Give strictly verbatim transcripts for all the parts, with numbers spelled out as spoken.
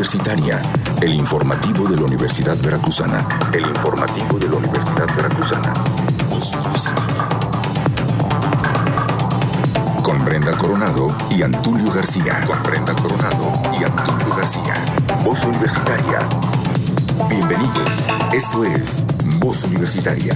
Universitaria, el informativo de la Universidad Veracruzana. El informativo de la Universidad Veracruzana. Voz Universitaria. Con Brenda Coronado y Antulio García. Con Brenda Coronado y Antulio García. Voz Universitaria. Bienvenidos. Esto es Voz Universitaria.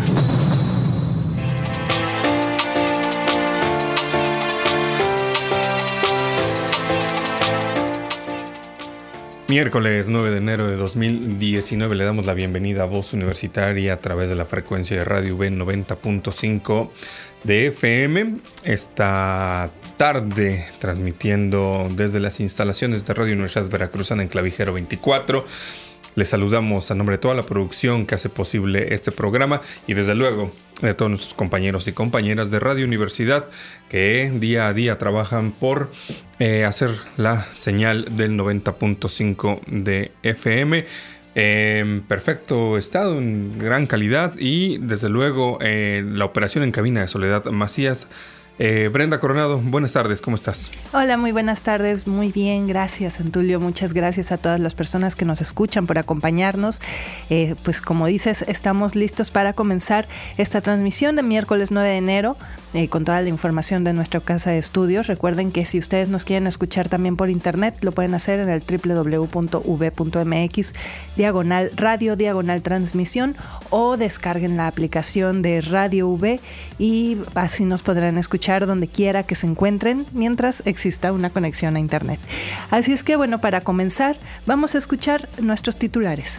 Miércoles nueve de enero de dos mil diecinueve le damos la bienvenida a Voz Universitaria a través de la frecuencia de Radio U B noventa punto cinco de F M. Esta tarde transmitiendo desde las instalaciones de Radio Universidad Veracruzana en Clavijero veinticuatro. Les saludamos a nombre de toda la producción que hace posible este programa y desde luego de todos nuestros compañeros y compañeras de Radio Universidad que día a día trabajan por eh, hacer la señal del noventa punto cinco de F M en perfecto estado, en gran calidad y desde luego eh, la operación en cabina de Soledad Macías. Eh, Brenda Coronado, buenas tardes, ¿cómo estás? Hola, muy buenas tardes, muy bien, gracias Antulio, muchas gracias a todas las personas que nos escuchan por acompañarnos. Eh, pues como dices, estamos listos para comenzar esta transmisión de miércoles nueve de enero eh, con toda la información de nuestra casa de estudios. Recuerden que si ustedes nos quieren escuchar también por internet, lo pueden hacer en el doble u doble u doble u punto u b punto m x diagonal radio diagonal transmisión o descarguen la aplicación de Radio U B y así nos podrán escuchar donde quiera que se encuentren mientras exista una conexión a internet. Así es que bueno, para comenzar vamos a escuchar nuestros titulares.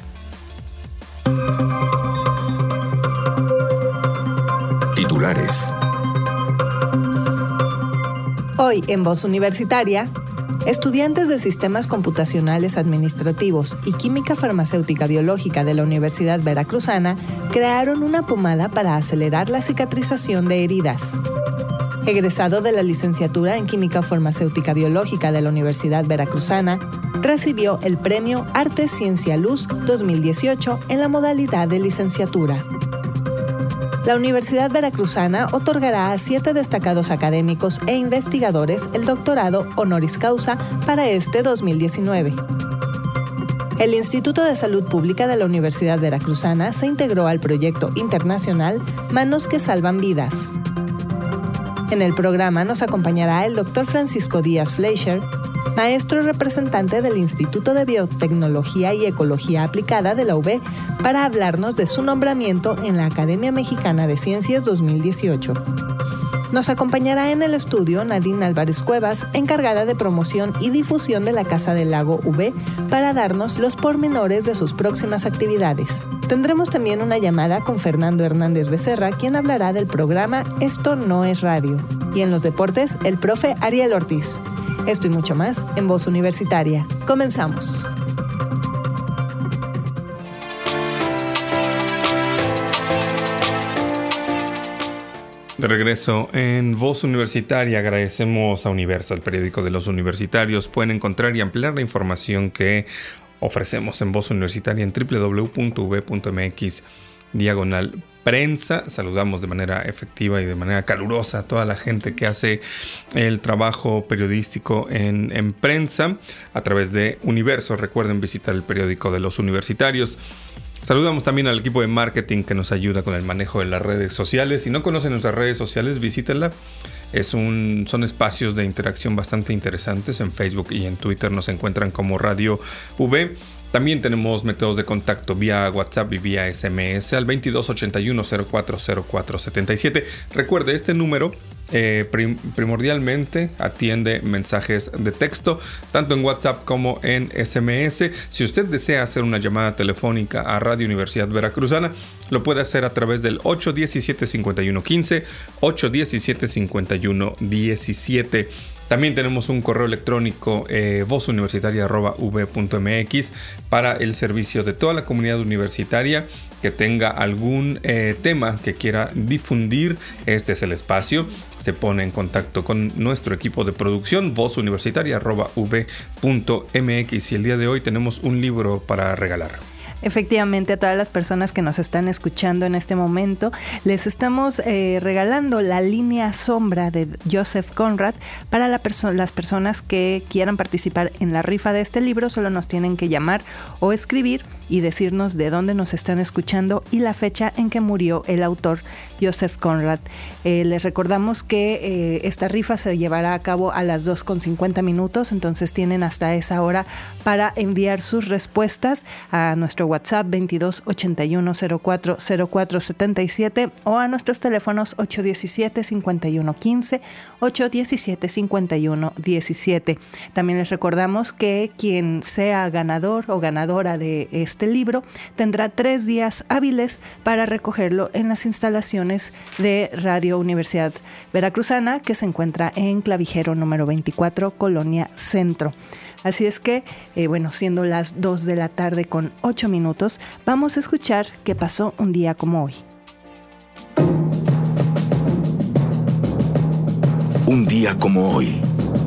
Titulares. Hoy en Voz Universitaria, estudiantes de Sistemas Computacionales Administrativos y Química Farmacéutica Biológica de la Universidad Veracruzana crearon una pomada para acelerar la cicatrización de heridas. Egresado de la licenciatura en Química Farmacéutica Biológica de la Universidad Veracruzana, recibió el premio Arte Ciencia Luz dos mil dieciocho en la modalidad de licenciatura. La Universidad Veracruzana otorgará a siete destacados académicos e investigadores el doctorado honoris causa para este dos mil diecinueve. El Instituto de Salud Pública de la Universidad Veracruzana se integró al proyecto internacional Manos que Salvan Vidas. En el programa nos acompañará el doctor Francisco Díaz Fleischer, maestro representante del Instituto de Biotecnología y Ecología Aplicada de la U B, para hablarnos de su nombramiento en la Academia Mexicana de Ciencias dos mil dieciocho. Nos acompañará en el estudio Nadine Álvarez Cuevas, encargada de promoción y difusión de la Casa del Lago U B, para darnos los pormenores de sus próximas actividades. Tendremos también una llamada con Fernando Hernández Becerra, quien hablará del programa Esto no es radio. Y en los deportes, el profe Ariel Ortiz. Esto y mucho más en Voz Universitaria. Comenzamos. De regreso en Voz Universitaria, agradecemos a Universo, el periódico de los universitarios. Pueden encontrar y ampliar la información que ofrecemos en Voz Universitaria en doble u doble u doble u punto u b punto m x diagonal prensa. Saludamos de manera efectiva y de manera calurosa a toda la gente que hace el trabajo periodístico en, en prensa a través de Universo. Recuerden visitar el periódico de los universitarios. Saludamos también al equipo de marketing que nos ayuda con el manejo de las redes sociales. Si no conocen nuestras redes sociales, visítenla. Es un, son espacios de interacción bastante interesantes. En Facebook y en Twitter nos encuentran como Radio U B. También tenemos métodos de contacto vía WhatsApp y vía S M S al veintidós ochenta y uno cero cuatro cero cuatro setenta y siete. Recuerde, este número eh, prim- primordialmente atiende mensajes de texto, tanto en WhatsApp como en S M S. Si usted desea hacer una llamada telefónica a Radio Universidad Veracruzana, lo puede hacer a través del ocho diecisiete cincuenta y uno quince, ocho diecisiete cincuenta y uno diecisiete. También tenemos un correo electrónico eh, voz universitaria arroba u b punto m x para el servicio de toda la comunidad universitaria que tenga algún eh, tema que quiera difundir. Este es el espacio. Se pone en contacto con nuestro equipo de producción, voz universitaria arroba u b punto m x, y el día de hoy tenemos un libro para regalar. Efectivamente, a todas las personas que nos están escuchando en este momento, les estamos eh, regalando la línea Sombra de Joseph Conrad para la perso- las personas que quieran participar en la rifa de este libro. Solo nos tienen que llamar o escribir y decirnos de dónde nos están escuchando y la fecha en que murió el autor Joseph Conrad. Eh, les recordamos que eh, esta rifa se llevará a cabo a las dos con cincuenta minutos, entonces tienen hasta esa hora para enviar sus respuestas a nuestro WhatsApp veintidós ochenta y uno cero cuatro cero cuatro setenta y siete o a nuestros teléfonos ocho diecisiete cincuenta y uno quince, ocho diecisiete cincuenta y uno diecisiete. También les recordamos que quien sea ganador o ganadora de este libro tendrá tres días hábiles para recogerlo en las instalaciones de Radio Universidad Veracruzana, que se encuentra en Clavijero número veinticuatro, Colonia Centro. Así es que, eh, bueno, siendo las dos de la tarde con ocho minutos, vamos a escuchar qué pasó un día como hoy. Un día como hoy.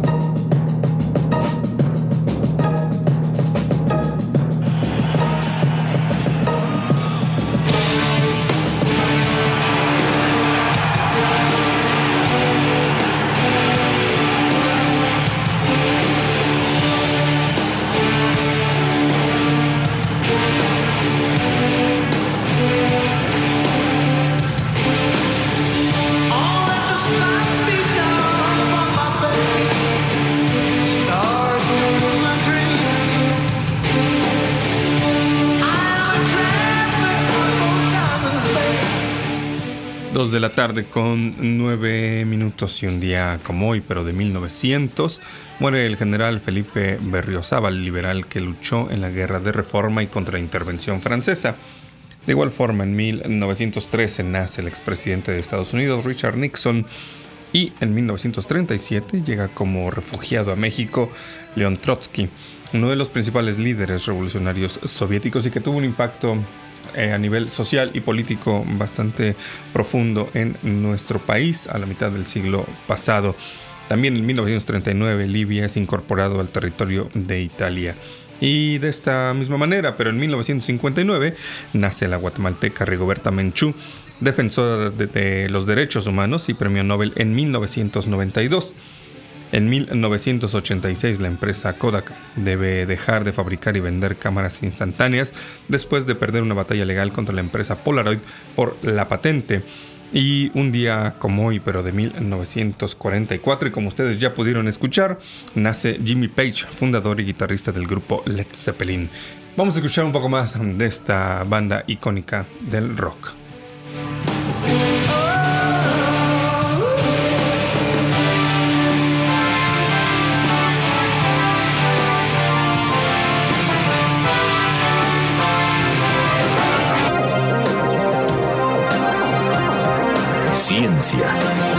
Dos de la tarde con nueve minutos y un día como hoy, pero de mil novecientos, muere el general Felipe Berriozábal, liberal que luchó en la Guerra de Reforma y contra la intervención francesa. De igual forma, en mil novecientos trece nace el expresidente de Estados Unidos, Richard Nixon, y en mil novecientos treinta y siete llega como refugiado a México León Trotsky, uno de los principales líderes revolucionarios soviéticos y que tuvo un impacto Eh, a nivel social y político bastante profundo en nuestro país a la mitad del siglo pasado. También en mil novecientos treinta y nueve Libia es incorporado al territorio de Italia. Y de esta misma manera, pero en mil novecientos cincuenta y nueve, nace la guatemalteca Rigoberta Menchú, defensora de, de los derechos humanos y premio Nobel en mil novecientos noventa y dos. En mil novecientos ochenta y seis, la empresa Kodak debe dejar de fabricar y vender cámaras instantáneas después de perder una batalla legal contra la empresa Polaroid por la patente. Y un día como hoy, pero de mil novecientos cuarenta y cuatro, y como ustedes ya pudieron escuchar, nace Jimmy Page, fundador y guitarrista del grupo Led Zeppelin. Vamos a escuchar un poco más de esta banda icónica del rock. Ciencia.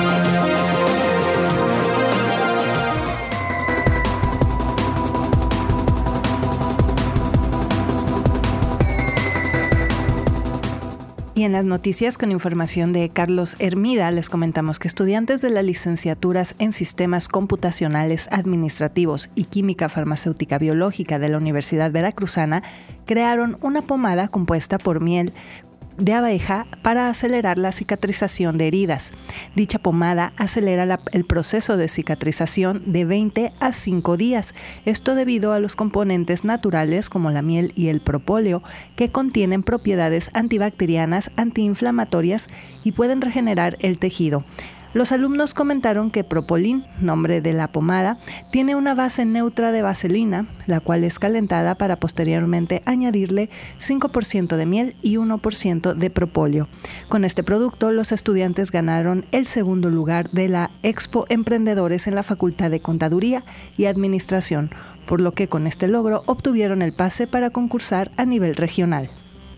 Y en las noticias, con información de Carlos Hermida, les comentamos que estudiantes de las licenciaturas en Sistemas Computacionales Administrativos y Química Farmacéutica Biológica de la Universidad Veracruzana crearon una pomada compuesta por miel de abeja para acelerar la cicatrización de heridas. Dicha pomada acelera la, el proceso de cicatrización de veinte a cinco días. Esto debido a los componentes naturales como la miel y el propóleo, que contienen propiedades antibacterianas, antiinflamatorias y pueden regenerar el tejido. Los alumnos comentaron que Propolín, nombre de la pomada, tiene una base neutra de vaselina, la cual es calentada para posteriormente añadirle cinco por ciento de miel y uno por ciento de propóleo. Con este producto, los estudiantes ganaron el segundo lugar de la Expo Emprendedores en la Facultad de Contaduría y Administración, por lo que con este logro obtuvieron el pase para concursar a nivel regional.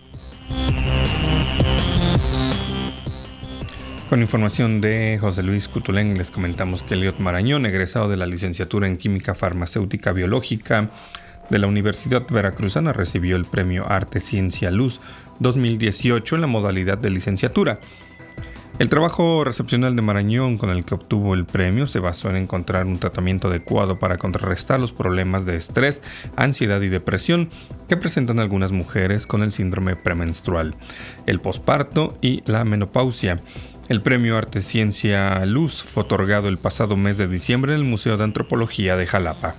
Con información de José Luis Cutulén, les comentamos que Eliot Marañón, egresado de la licenciatura en Química Farmacéutica Biológica de la Universidad Veracruzana, recibió el premio Arte Ciencia Luz dos mil dieciocho en la modalidad de licenciatura. El trabajo recepcional de Marañón con el que obtuvo el premio se basó en encontrar un tratamiento adecuado para contrarrestar los problemas de estrés, ansiedad y depresión que presentan algunas mujeres con el síndrome premenstrual, el posparto y la menopausia. El premio Arte Ciencia Luz fue otorgado el pasado mes de diciembre en el Museo de Antropología de Jalapa.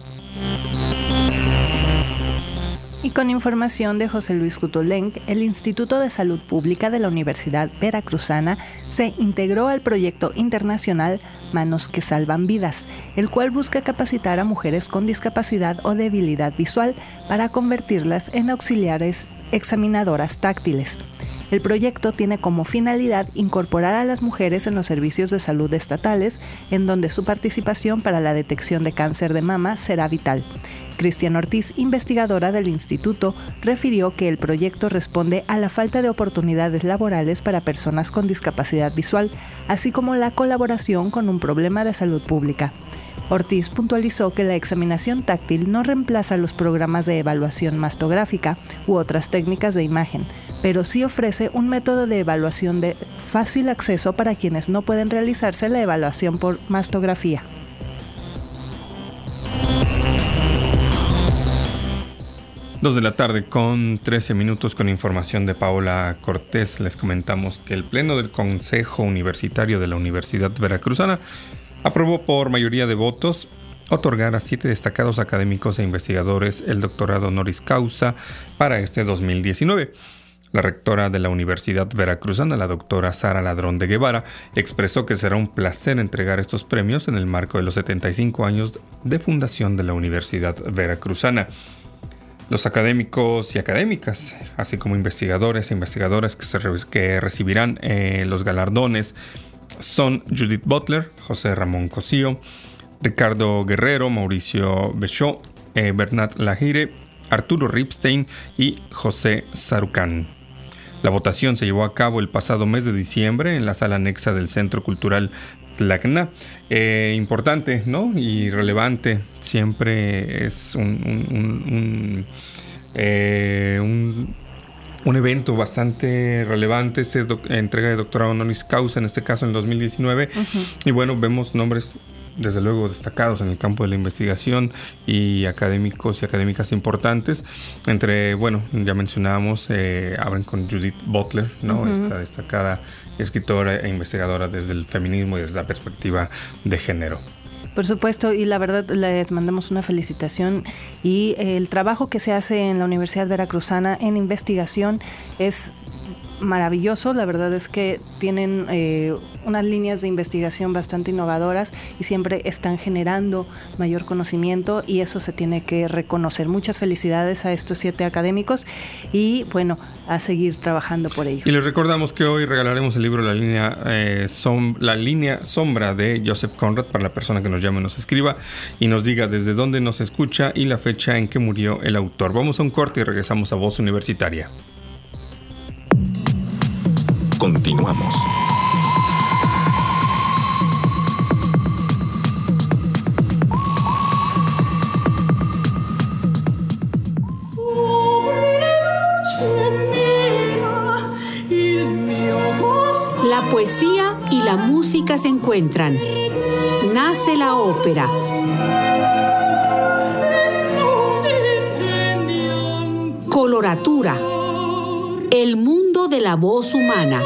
Y con información de José Luis Gutolenc, el Instituto de Salud Pública de la Universidad Veracruzana se integró al proyecto internacional Manos que Salvan Vidas, el cual busca capacitar a mujeres con discapacidad o debilidad visual para convertirlas en auxiliares examinadoras táctiles. El proyecto tiene como finalidad incorporar a las mujeres en los servicios de salud estatales, en donde su participación para la detección de cáncer de mama será vital. Cristian Ortiz, investigadora del instituto, refirió que el proyecto responde a la falta de oportunidades laborales para personas con discapacidad visual, así como la colaboración con un problema de salud pública. Ortiz puntualizó que la examinación táctil no reemplaza los programas de evaluación mastográfica u otras técnicas de imagen, pero sí ofrece un método de evaluación de fácil acceso para quienes no pueden realizarse la evaluación por mastografía. Dos de la tarde con trece minutos con información de Paola Cortés. Les comentamos que el Pleno del Consejo Universitario de la Universidad Veracruzana aprobó por mayoría de votos otorgar a siete destacados académicos e investigadores el doctorado honoris causa para este dos mil diecinueve. La rectora de la Universidad Veracruzana, la doctora Sara Ladrón de Guevara, expresó que será un placer entregar estos premios en el marco de los setenta y cinco años de fundación de la Universidad Veracruzana. Los académicos y académicas, así como investigadores e investigadoras que, se re- que recibirán eh, los galardones son Judith Butler, José Ramón Cosío, Ricardo Guerrero, Mauricio Bechó, eh, Bernat Lagire, Arturo Ripstein y José Sarucán. La votación se llevó a cabo el pasado mes de diciembre en la sala anexa del Centro Cultural Tlacna. Eh, importante, ¿no? Y relevante. Siempre es un, un, un, un, eh, un, un evento bastante relevante, esta doc- entrega de doctorado honoris causa, en este caso en el dos mil diecinueve. Uh-huh. Y bueno, vemos nombres desde luego destacados en el campo de la investigación y académicos y académicas importantes. Entre, bueno, ya mencionábamos, eh, abren con Judith Butler, ¿no? Uh-huh. Esta destacada escritora e investigadora desde el feminismo y desde la perspectiva de género. Por supuesto, y la verdad les mandamos una felicitación, y el trabajo que se hace en la Universidad Veracruzana en investigación es maravilloso. La verdad es que tienen eh, unas líneas de investigación bastante innovadoras y siempre están generando mayor conocimiento, y eso se tiene que reconocer. Muchas felicidades a estos siete académicos y bueno, a seguir trabajando por ello. Y les recordamos que hoy regalaremos el libro La línea, eh, som- la línea sombra de Joseph Conrad para la persona que nos llame, nos escriba y nos diga desde dónde nos escucha y la fecha en que murió el autor. Vamos a un corte y regresamos a Voz Universitaria. Continuamos. La poesía y la música se encuentran. Nace la ópera. Coloratura. El mundo de la voz humana.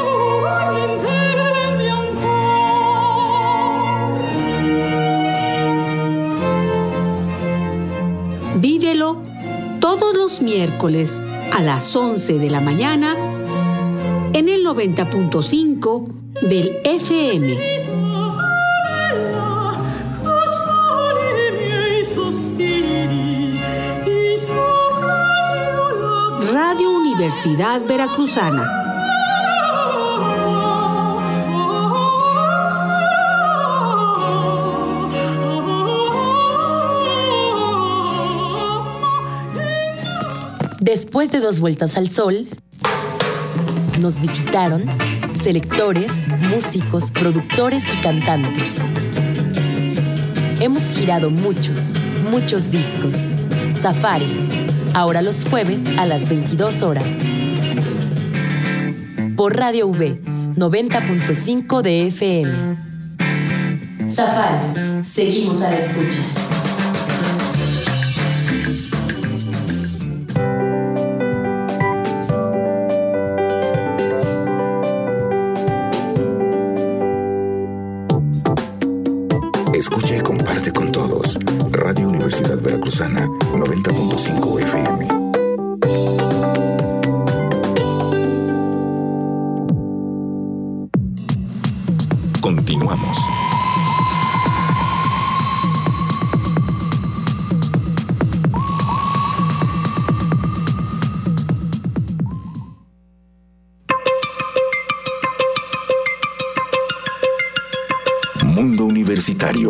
Vívelo todos los miércoles a las once de la mañana en el noventa punto cinco del F M. Radio Universidad Veracruzana. Después de dos vueltas al sol, nos visitaron selectores, músicos, productores y cantantes. Hemos girado muchos, muchos discos. Safari, ahora los jueves a las veintidós horas. Por Radio V, noventa punto cinco de F M. Safari, seguimos a la escucha. Escucha y comparte con todos. Radio Universidad Veracruzana, noventa punto cinco F M. Continuamos. Mundo Universitario.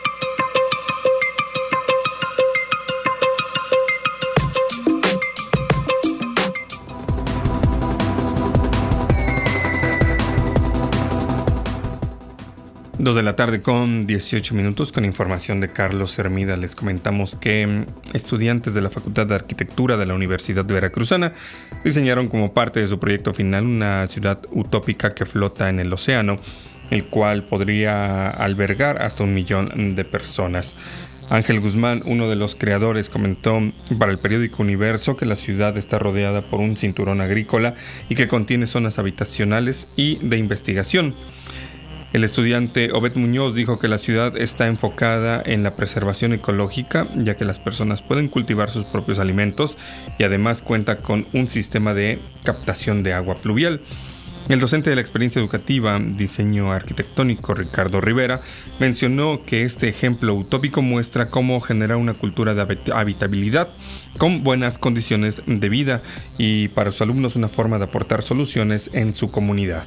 Dos de la tarde con dieciocho minutos, con información de Carlos Hermida. Les comentamos que estudiantes de la Facultad de Arquitectura de la Universidad Veracruzana diseñaron como parte de su proyecto final una ciudad utópica que flota en el océano, el cual podría albergar hasta un millón de personas. Ángel Guzmán, uno de los creadores, comentó para el periódico Universo que la ciudad está rodeada por un cinturón agrícola y que contiene zonas habitacionales y de investigación. El estudiante Obed Muñoz dijo que la ciudad está enfocada en la preservación ecológica, ya que las personas pueden cultivar sus propios alimentos y además cuenta con un sistema de captación de agua pluvial. El docente de la experiencia educativa, diseño arquitectónico, Ricardo Rivera, mencionó que este ejemplo utópico muestra cómo generar una cultura de habitabilidad con buenas condiciones de vida y para sus alumnos una forma de aportar soluciones en su comunidad.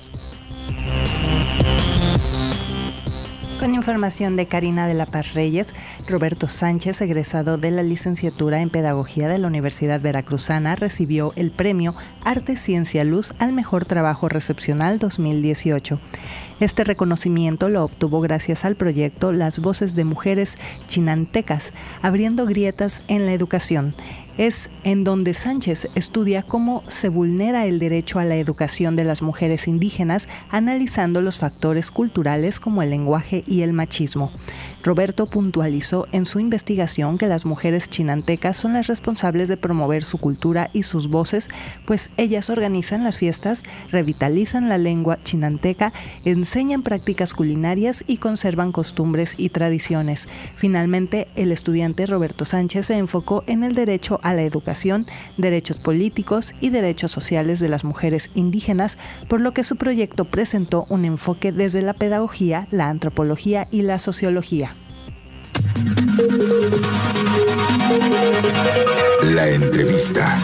Con información de Karina de la Paz Reyes, Roberto Sánchez, egresado de la licenciatura en Pedagogía de la Universidad Veracruzana, recibió el premio Arte, Ciencia, Luz al Mejor Trabajo Recepcional dos mil dieciocho. Este reconocimiento lo obtuvo gracias al proyecto Las Voces de Mujeres Chinantecas, abriendo grietas en la educación. Es en donde Sánchez estudia cómo se vulnera el derecho a la educación de las mujeres indígenas, analizando los factores culturales como el lenguaje y el machismo. Roberto puntualizó en su investigación que las mujeres chinantecas son las responsables de promover su cultura y sus voces, pues ellas organizan las fiestas, revitalizan la lengua chinanteca, enseñan prácticas culinarias y conservan costumbres y tradiciones. Finalmente, el estudiante Roberto Sánchez se enfocó en el derecho a la educación, derechos políticos y derechos sociales de las mujeres indígenas, por lo que su proyecto presentó un enfoque desde la pedagogía, la antropología y la sociología. La entrevista.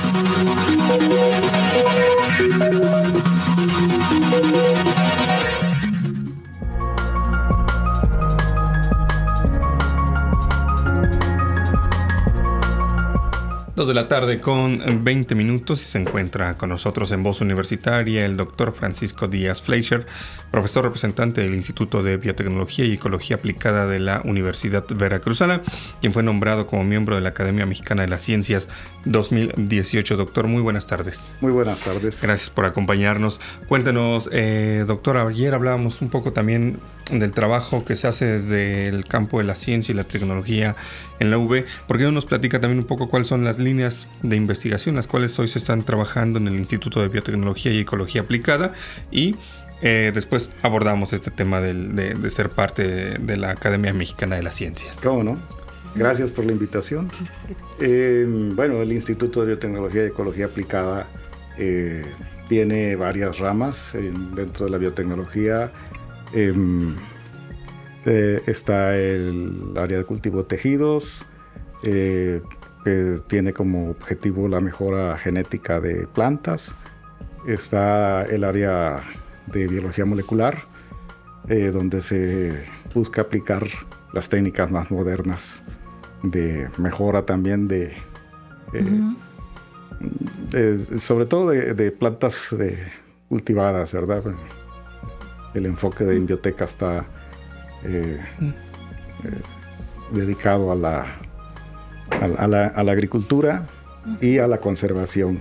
Dos de la tarde con veinte minutos y se encuentra con nosotros en Voz Universitaria el doctor Francisco Díaz Fleischer, profesor representante del Instituto de Biotecnología y Ecología Aplicada de la Universidad Veracruzana, quien fue nombrado como miembro de la Academia Mexicana de las Ciencias dos mil dieciocho. Doctor, muy buenas tardes. Muy buenas tardes. Gracias por acompañarnos. Cuéntenos, eh, doctor, ayer hablábamos un poco también del trabajo que se hace desde el campo de la ciencia y la tecnología en la U B. ¿Por qué no nos platica también un poco cuáles son las líneas de investigación las cuales hoy se están trabajando en el Instituto de Biotecnología y Ecología Aplicada? Y eh, después abordamos este tema del, de, de ser parte de, de la Academia Mexicana de las Ciencias. ¿Cómo no? Gracias por la invitación. Eh, bueno, el Instituto de Biotecnología y Ecología Aplicada eh, tiene varias ramas eh, dentro de la biotecnología. Eh, eh, está el área de cultivo de tejidos, eh, que tiene como objetivo la mejora genética de plantas. Está el área de biología molecular, eh, donde se busca aplicar las técnicas más modernas de mejora también de, eh, uh-huh. de sobre todo de, de plantas de, cultivadas, ¿verdad? El enfoque de Inbioteca está eh, eh, dedicado a la, a, a, la, a la agricultura y a la conservación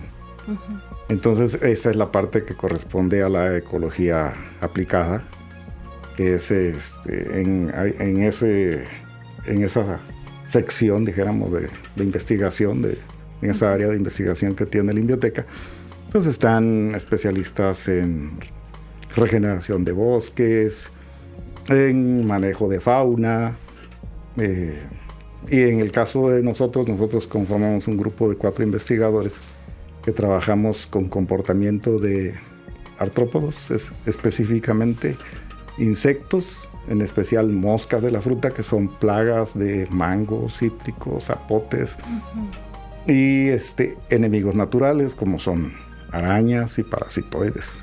Uh-huh. Entonces esa es la parte que corresponde a la ecología aplicada, que es este, en, en, ese, en esa sección, dijéramos, de, de investigación, de, en esa área de investigación que tiene la biblioteca, pues están especialistas en regeneración de bosques, en manejo de fauna, eh, y en el caso de nosotros, nosotros conformamos un grupo de cuatro investigadores que trabajamos con comportamiento de artrópodos, es, específicamente insectos, en especial moscas de la fruta, que son plagas de mangos, cítricos, zapotes, uh-huh. y este, enemigos naturales como son arañas y parasitoides.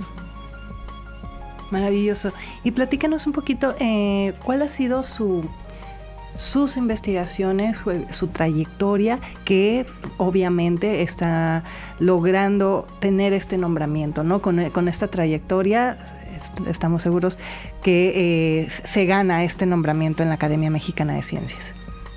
Maravilloso. Y platícanos un poquito, eh, ¿cuál ha sido su, sus investigaciones, su, su trayectoria, que obviamente está logrando tener este nombramiento, ¿no? Con, con esta trayectoria estamos seguros que eh, se gana este nombramiento en la Academia Mexicana de Ciencias.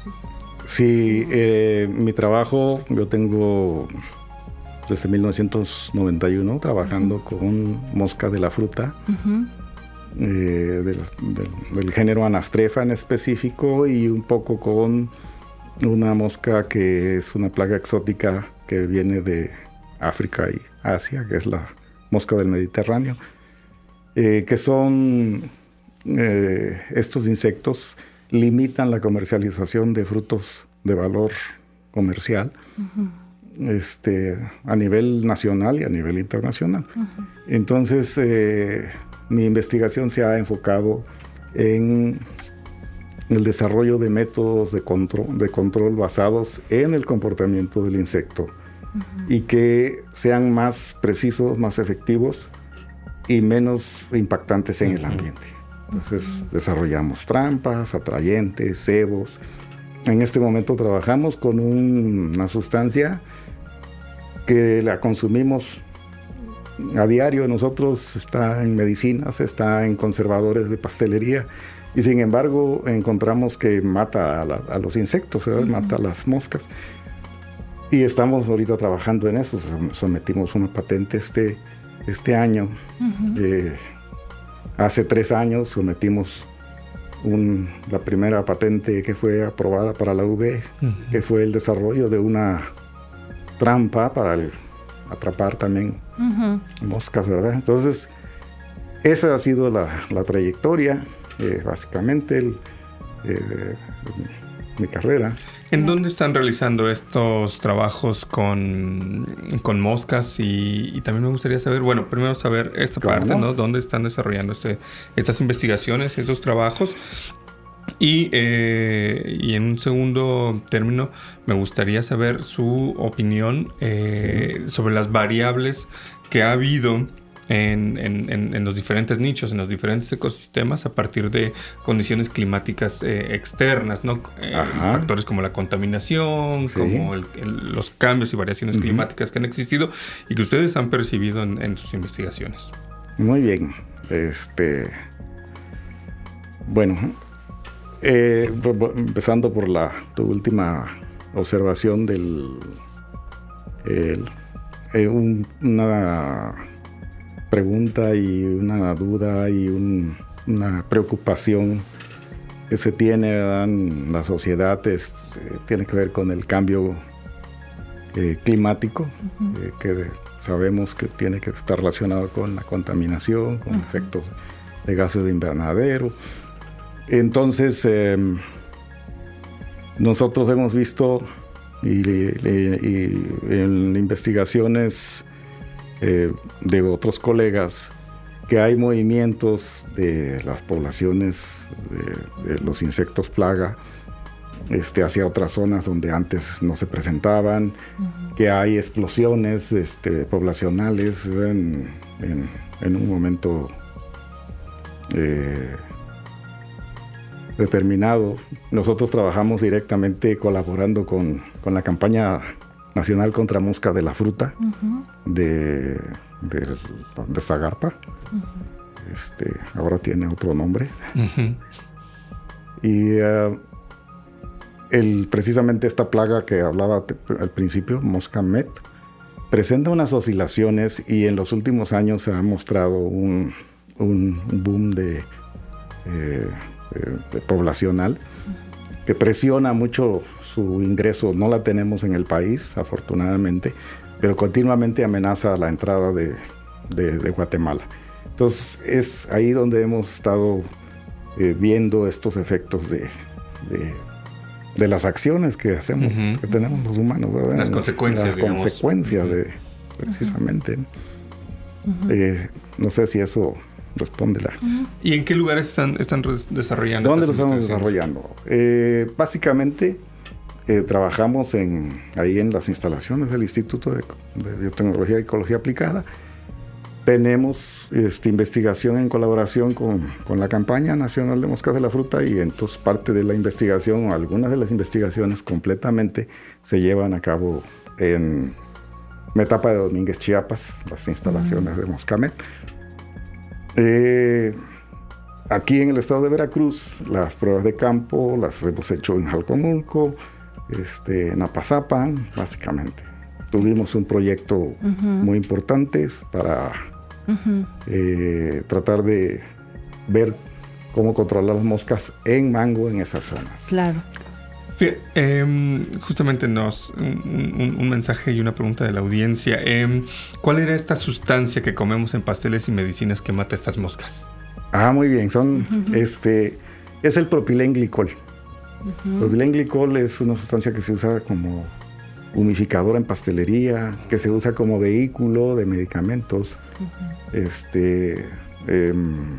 Sí, eh, mi trabajo, yo tengo desde mil novecientos noventa y uno trabajando uh-huh. con mosca de la fruta, uh-huh. eh, del, del, del género Anastrefa en específico, y un poco con una mosca que es una plaga exótica que viene de África y Asia, que es la mosca del Mediterráneo, eh, que son eh, estos insectos limitan la comercialización de frutos de valor comercial, uh-huh. Este, a nivel nacional y a nivel internacional. Uh-huh. Entonces, eh, mi investigación se ha enfocado en el desarrollo de métodos de control, de control basados en el comportamiento del insecto, uh-huh. y que sean más precisos, más efectivos y menos impactantes en uh-huh. el ambiente. Entonces, uh-huh. desarrollamos trampas, atrayentes, cebos. En este momento trabajamos con un, una sustancia que la consumimos a diario. Nosotros está en medicinas, está en conservadores de pastelería, y sin embargo encontramos que mata a, la, a los insectos, uh-huh. mata a las moscas. Y estamos ahorita trabajando en eso. Sometimos una patente este, este año. Uh-huh. Eh, hace tres años sometimos un, la primera patente que fue aprobada para la U B, uh-huh. que fue el desarrollo de una trampa para el, atrapar también uh-huh. moscas, ¿verdad? Entonces, esa ha sido la, la trayectoria, eh, básicamente, el, eh, mi carrera. ¿En dónde están realizando estos trabajos con, con moscas? Y, y también me gustaría saber, bueno, primero saber esta parte, no? ¿no? ¿Dónde están desarrollando este, estas investigaciones, esos trabajos? Y, eh, y en un segundo término, me gustaría saber su opinión eh, sí. sobre las variables que ha habido en, en, en, en los diferentes nichos, en los diferentes ecosistemas, a partir de condiciones climáticas eh, externas, ¿no? Eh, factores como la contaminación, sí. como el, el, los cambios y variaciones uh-huh. climáticas que han existido y que ustedes han percibido en, en sus investigaciones. Muy bien. Este, bueno... Eh, empezando por la tu última observación del el, eh, un, una pregunta y una duda y un, una preocupación que se tiene, ¿verdad?, en la sociedad, es, eh, tiene que ver con el cambio eh, climático, uh-huh. eh, que sabemos que tiene que estar relacionado con la contaminación, con uh-huh. efectos de gases de invernadero. Entonces, eh, nosotros hemos visto y, y, y en investigaciones eh, de otros colegas que hay movimientos de las poblaciones de, de los insectos plaga este, hacia otras zonas donde antes no se presentaban, uh-huh. que hay explosiones este, poblacionales en, en, en un momento eh, determinado. Nosotros trabajamos directamente colaborando con, con la campaña nacional contra mosca de la fruta uh-huh. de, de, de Zagarpa. Uh-huh. Este, ahora tiene otro nombre. Uh-huh. Y uh, el, precisamente esta plaga que hablaba te, al principio, mosca met, presenta unas oscilaciones y en los últimos años se ha mostrado un, un boom de, eh, de, de poblacional que presiona mucho su ingreso. No la tenemos en el país, afortunadamente, pero continuamente amenaza la entrada de, de, de Guatemala. Entonces es ahí donde hemos estado eh, viendo estos efectos de, de, de las acciones que hacemos, uh-huh. que tenemos los humanos, ¿verdad? Las consecuencias, Las digamos. consecuencias uh-huh. de, precisamente. Uh-huh. Eh, no sé si eso responde la... Uh-huh. ¿Y en qué lugares están, están desarrollando? ¿Dónde lo estamos desarrollando? Eh, básicamente eh, trabajamos en, ahí en las instalaciones del Instituto de, de Biotecnología y Ecología Aplicada. Tenemos este, investigación en colaboración con, con la Campaña Nacional de Moscas de la Fruta, y entonces parte de la investigación, o algunas de las investigaciones completamente, se llevan a cabo en Metapa de Domínguez, Chiapas, las instalaciones uh-huh. de Moscamet. Eh, aquí en el estado de Veracruz, las pruebas de campo las hemos hecho en Jalcomulco, este, en Apazapan, básicamente. Tuvimos un proyecto uh-huh. muy importante para uh-huh. eh, tratar de ver cómo controlar las moscas en mango en esas zonas. Claro. Fíjate, eh, justamente nos un, un, un mensaje y una pregunta de la audiencia. Eh, ¿Cuál era esta sustancia que comemos en pasteles y medicinas que mata estas moscas? Ah, muy bien. Son, uh-huh. este, es el propilenglicol. Uh-huh. Propilenglicol es una sustancia que se usa como humidificadora en pastelería, que se usa como vehículo de medicamentos. Uh-huh. Este, eh,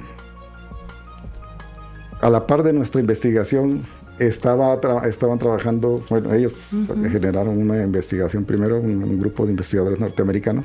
a la par de nuestra investigación, estaba tra- estaban trabajando, bueno, ellos uh-huh. generaron una investigación primero, un, un grupo de investigadores norteamericanos,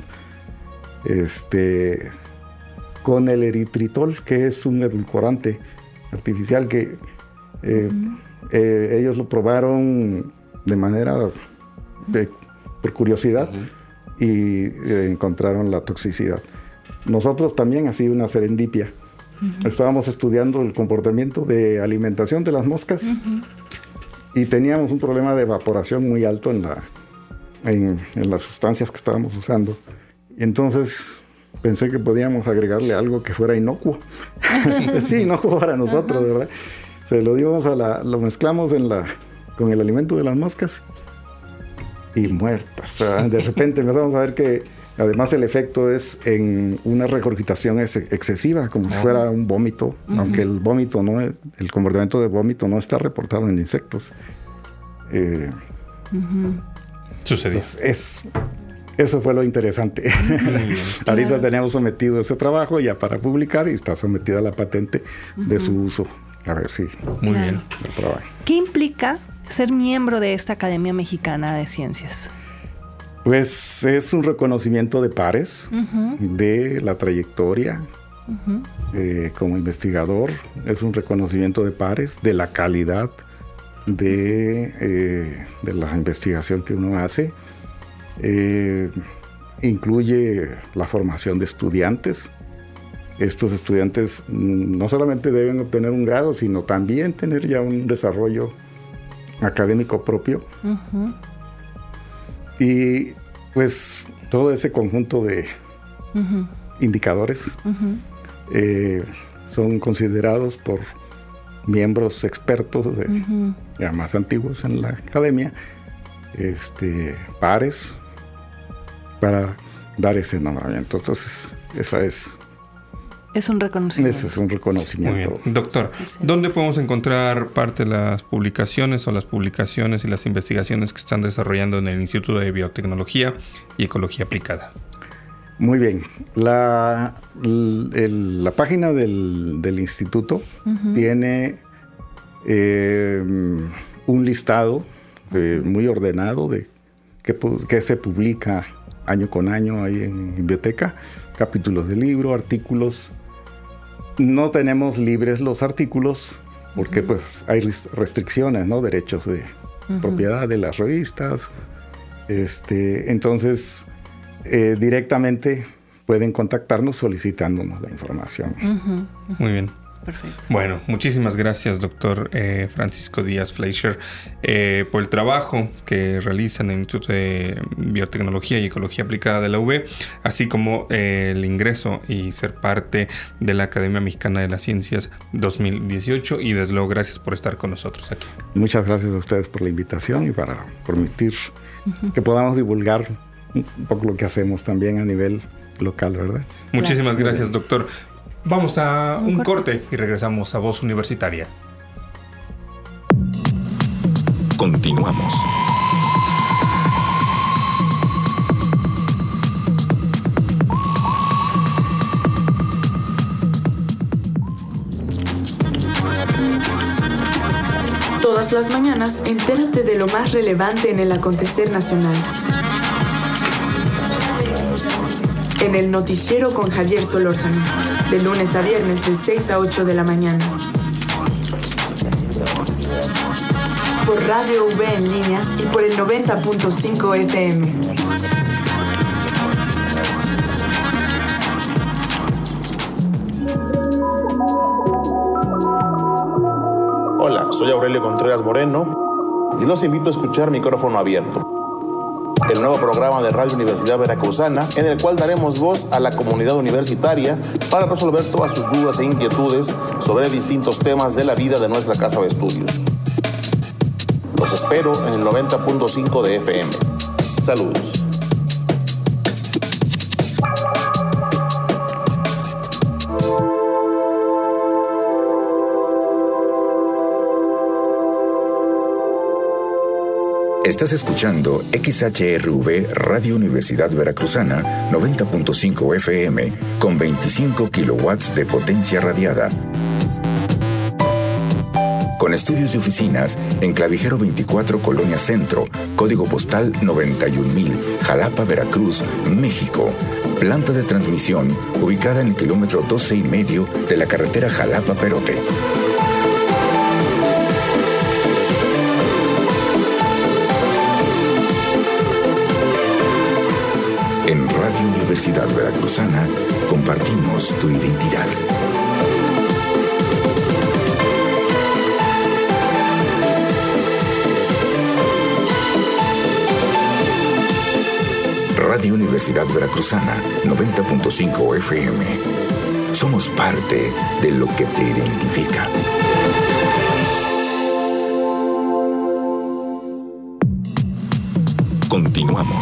este, con el eritritol, que es un edulcorante artificial que eh, uh-huh. eh, ellos lo probaron de manera de, por curiosidad uh-huh. y eh, encontraron la toxicidad. Nosotros también, así una serendipia, uh-huh. estábamos estudiando el comportamiento de alimentación de las moscas uh-huh. y teníamos un problema de evaporación muy alto en, la, en, en las sustancias que estábamos usando. Y entonces pensé que podíamos agregarle algo que fuera inocuo. Sí, inocuo para nosotros, uh-huh. ¿verdad? Se lo dimos a la, lo mezclamos en la, con el alimento de las moscas y muertas. ¿Verdad? De repente empezamos a ver que además el efecto es en una regurgitación ex- excesiva, como uh-huh. si fuera un vómito, uh-huh. aunque el vómito no es, el comportamiento de vómito no está reportado en insectos. Eh, uh-huh. Sucedió. Es, eso fue lo interesante. Ahorita claro. tenemos sometido ese trabajo ya para publicar y está sometida a la patente uh-huh. de su uso. A ver si. Muy claro. bien. Lo proban. ¿Qué implica ser miembro de esta Academia Mexicana de Ciencias? Pues es un reconocimiento de pares, uh-huh. de la trayectoria uh-huh. eh, como investigador. Es un reconocimiento de pares, de la calidad de, eh, de la investigación que uno hace. Eh, incluye la formación de estudiantes. Estos estudiantes no solamente deben obtener un grado, sino también tener ya un desarrollo académico propio. Uh-huh. Y pues todo ese conjunto de uh-huh. indicadores uh-huh. eh, son considerados por miembros expertos de, uh-huh. ya más antiguos en la academia, este, pares, para dar ese nombramiento. Entonces, esa es... Es un reconocimiento. Ese es un reconocimiento. Muy bien. Doctor, ¿dónde podemos encontrar parte de las publicaciones o las publicaciones y las investigaciones que están desarrollando en el Instituto de Biotecnología y Ecología Aplicada? Muy bien. La, el, la página del, del instituto uh-huh. tiene eh, un listado de, muy ordenado de que, que se publica año con año ahí en, en biblioteca, capítulos de libro, artículos. No tenemos libres los artículos porque uh-huh. pues hay restricciones, ¿no? Derechos de uh-huh. propiedad de las revistas. Este, entonces, eh, directamente pueden contactarnos solicitándonos la información. Uh-huh. Muy bien. Perfecto. Bueno, muchísimas gracias, doctor eh, Francisco Díaz Fleischer, eh, por el trabajo que realiza en el Instituto de Biotecnología y Ecología Aplicada de la U B, así como eh, el ingreso y ser parte de la Academia Mexicana de las Ciencias dos mil dieciocho, y desde luego gracias por estar con nosotros aquí. Muchas gracias a ustedes por la invitación y para permitir uh-huh. que podamos divulgar un poco lo que hacemos también a nivel local, ¿verdad? Muchísimas claro. gracias, doctor. Vamos a un, un corte. corte y regresamos a Voz Universitaria. Continuamos. Todas las mañanas, entérate de lo más relevante en el acontecer nacional. En el noticiero con Javier Solórzano, de lunes a viernes de seis a ocho de la mañana. Por Radio U B en línea y por el noventa punto cinco F M. Hola, soy Aurelio Contreras Moreno y los invito a escuchar Micrófono Abierto, el nuevo programa de Radio Universidad Veracruzana, en el cual daremos voz a la comunidad universitaria para resolver todas sus dudas e inquietudes sobre distintos temas de la vida de nuestra casa de estudios. Los espero en el noventa punto cinco de F M. Saludos. Estás escuchando X H R V Radio Universidad Veracruzana noventa punto cinco F M con veinticinco kilowatts de potencia radiada. Con estudios y oficinas en Clavijero veinticuatro, Colonia Centro, código postal noventa y un mil, Jalapa, Veracruz, México. Planta de transmisión ubicada en el kilómetro doce y medio de la carretera Jalapa-Perote. En Radio Universidad Veracruzana compartimos tu identidad. Radio Universidad Veracruzana noventa punto cinco F M. Somos parte de lo que te identifica. Continuamos.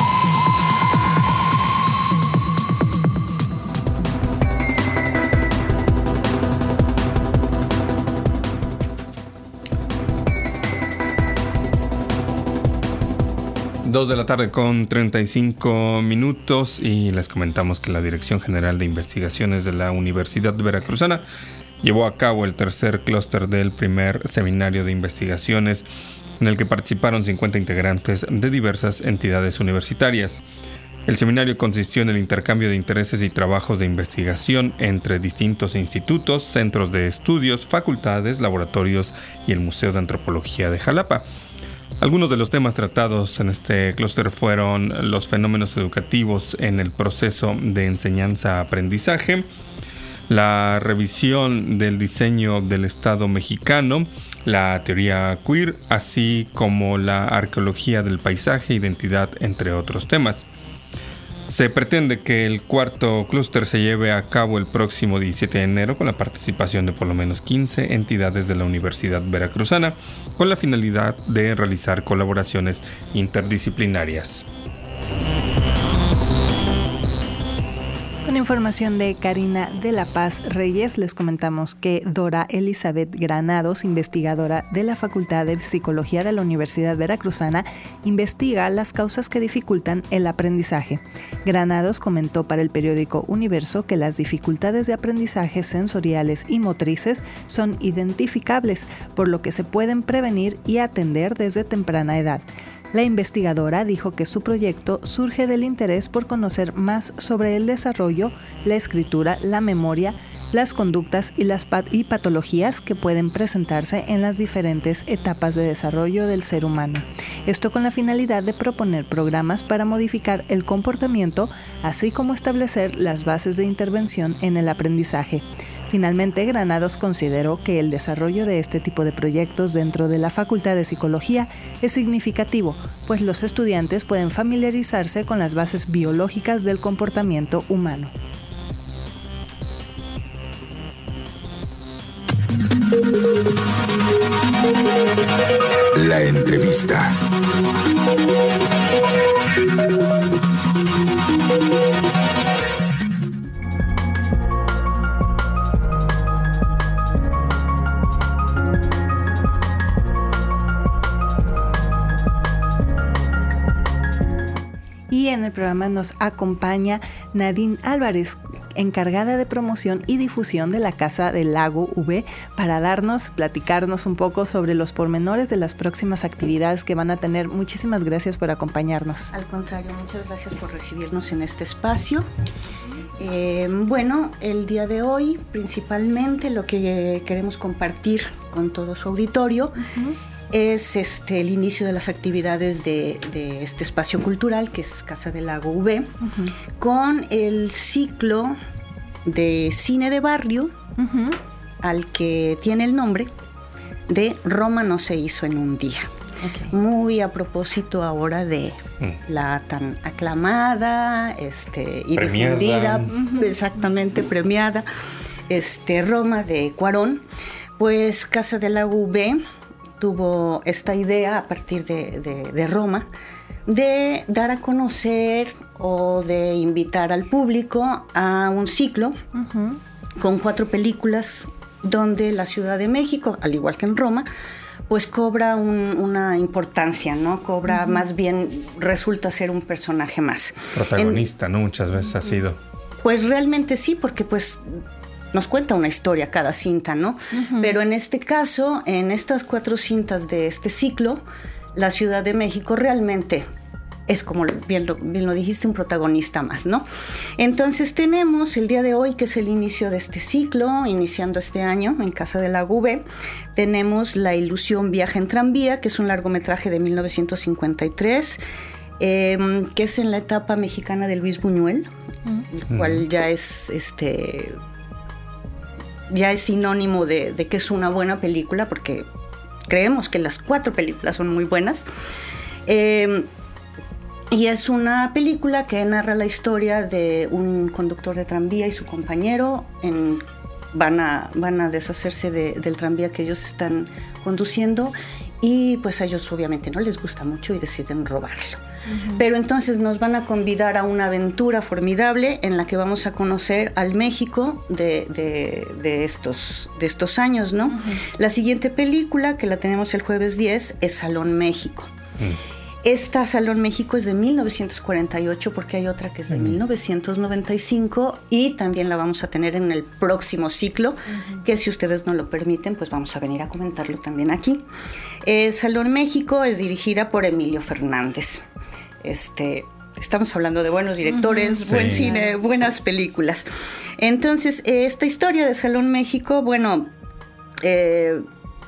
dos de la tarde con treinta y cinco minutos y les comentamos que la Dirección General de Investigaciones de la Universidad Veracruzana llevó a cabo el tercer clúster del primer seminario de investigaciones en el que participaron cincuenta integrantes de diversas entidades universitarias. El seminario consistió en el intercambio de intereses y trabajos de investigación entre distintos institutos, centros de estudios, facultades, laboratorios y el Museo de Antropología de Jalapa. Algunos de los temas tratados en este clúster fueron los fenómenos educativos en el proceso de enseñanza-aprendizaje, la revisión del diseño del Estado mexicano, la teoría queer, así como la arqueología del paisaje e identidad, entre otros temas. Se pretende que el cuarto clúster se lleve a cabo el próximo diecisiete de enero con la participación de por lo menos quince entidades de la Universidad Veracruzana, con la finalidad de realizar colaboraciones interdisciplinarias. Con información de Karina de la Paz Reyes, les comentamos que Dora Elizabeth Granados, investigadora de la Facultad de Psicología de la Universidad Veracruzana, investiga las causas que dificultan el aprendizaje. Granados comentó para el periódico Universo que las dificultades de aprendizaje sensoriales y motrices son identificables, por lo que se pueden prevenir y atender desde temprana edad. La investigadora dijo que su proyecto surge del interés por conocer más sobre el desarrollo, la escritura, la memoria, las conductas y las pat- y patologías que pueden presentarse en las diferentes etapas de desarrollo del ser humano. Esto con la finalidad de proponer programas para modificar el comportamiento, así como establecer las bases de intervención en el aprendizaje. Finalmente, Granados consideró que el desarrollo de este tipo de proyectos dentro de la Facultad de Psicología es significativo, pues los estudiantes pueden familiarizarse con las bases biológicas del comportamiento humano. La entrevista. Y en el programa nos acompaña Nadine Álvarez, encargada de promoción y difusión de la Casa del Lago V, para darnos, platicarnos un poco sobre los pormenores de las próximas actividades que van a tener. Muchísimas gracias por acompañarnos. Al contrario, muchas gracias por recibirnos en este espacio. Eh, bueno, el día de hoy principalmente lo que queremos compartir con todo su auditorio uh-huh. es este, el inicio de las actividades de, de este espacio cultural que es Casa del Lago V, uh-huh. con el ciclo de cine de barrio uh-huh. al que tiene el nombre de Roma no se hizo en un día. Okay. Muy a propósito ahora de mm. la tan aclamada este, y premiada. difundida, uh-huh. exactamente premiada, este, Roma de Cuarón. Pues Casa del Lago V tuvo esta idea a partir de, de, de Roma de dar a conocer o de invitar al público a un ciclo uh-huh. con cuatro películas donde la Ciudad de México, al igual que en Roma, pues cobra un, una importancia, ¿no? Cobra, uh-huh. más bien, resulta ser un personaje más. Protagonista, en, ¿no? Muchas veces ha sido. Pues realmente sí, porque pues nos cuenta una historia cada cinta, ¿no? Uh-huh. Pero en este caso, en estas cuatro cintas de este ciclo, la Ciudad de México realmente es, como bien lo, bien lo dijiste, un protagonista más, ¿no? Entonces tenemos el día de hoy, que es el inicio de este ciclo, iniciando este año en Casa del Lago V, tenemos La ilusión viaja en tranvía, que es un largometraje de mil novecientos cincuenta y tres, eh, que es en la etapa mexicana de Luis Buñuel, uh-huh. el cual ya es, este, ya es sinónimo de, de que es una buena película, porque creemos que las cuatro películas son muy buenas. Eh, Y es una película que narra la historia de un conductor de tranvía y su compañero. En, van, a, van a deshacerse de, del tranvía que ellos están conduciendo y pues a ellos obviamente no les gusta mucho y deciden robarlo. Uh-huh. Pero entonces nos van a convidar a una aventura formidable en la que vamos a conocer al México de, de, de, estos, de estos años, ¿no? Uh-huh. La siguiente película, que la tenemos el jueves diez, es Salón México. Uh-huh. Esta Salón México es de mil novecientos cuarenta y ocho, porque hay otra que es de uh-huh. mil novecientos noventa y cinco y también la vamos a tener en el próximo ciclo, uh-huh. que si ustedes nos lo permiten, pues vamos a venir a comentarlo también aquí. Eh, Salón México es dirigida por Emilio Fernández. Este, estamos hablando de buenos directores, uh-huh. buen sí. cine, buenas películas. Entonces, eh, esta historia de Salón México, bueno, eh,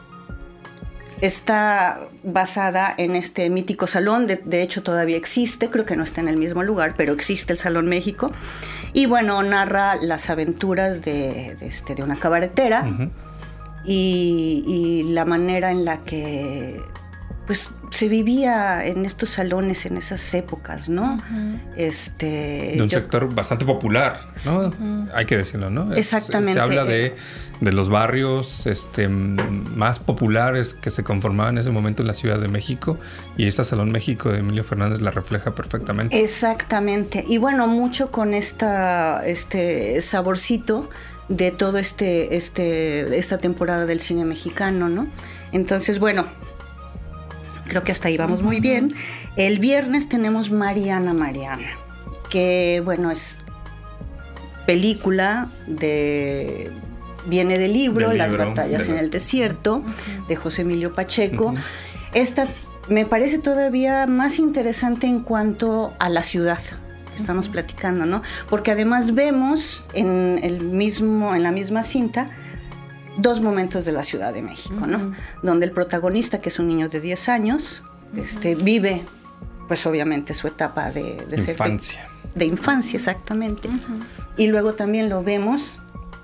está basada en este mítico salón, de, de hecho todavía existe, creo que no está en el mismo lugar, pero existe el Salón México, y bueno, narra las aventuras de, de, este, de una cabaretera uh-huh. y, y la manera en la que pues se vivía en estos salones en esas épocas, ¿no? Uh-huh. Este, de un yo, sector bastante popular, ¿no? Uh-huh. Hay que decirlo, ¿no? Exactamente. Es, se habla de, de los barrios este, más populares que se conformaban en ese momento en la Ciudad de México, y esta Salón México de Emilio Fernández la refleja perfectamente. Exactamente. Y bueno, mucho con esta, este saborcito de todo este, este, esta temporada del cine mexicano, ¿no? Entonces, bueno, creo que hasta ahí vamos muy bien. El viernes tenemos Mariana Mariana, que bueno, es película de... Viene del libro, del Las libro, batallas de en el desierto, uh-huh. de José Emilio Pacheco. Uh-huh. Esta me parece todavía más interesante en cuanto a la ciudad. que estamos platicando, ¿no? Porque además vemos en el mismo, en la misma cinta dos momentos de la Ciudad de México, ¿no? Uh-huh. Donde el protagonista, que es un niño de diez años, uh-huh. este, vive, pues obviamente su etapa de, de infancia. Ser de, de infancia, exactamente. Uh-huh. Y luego también lo vemos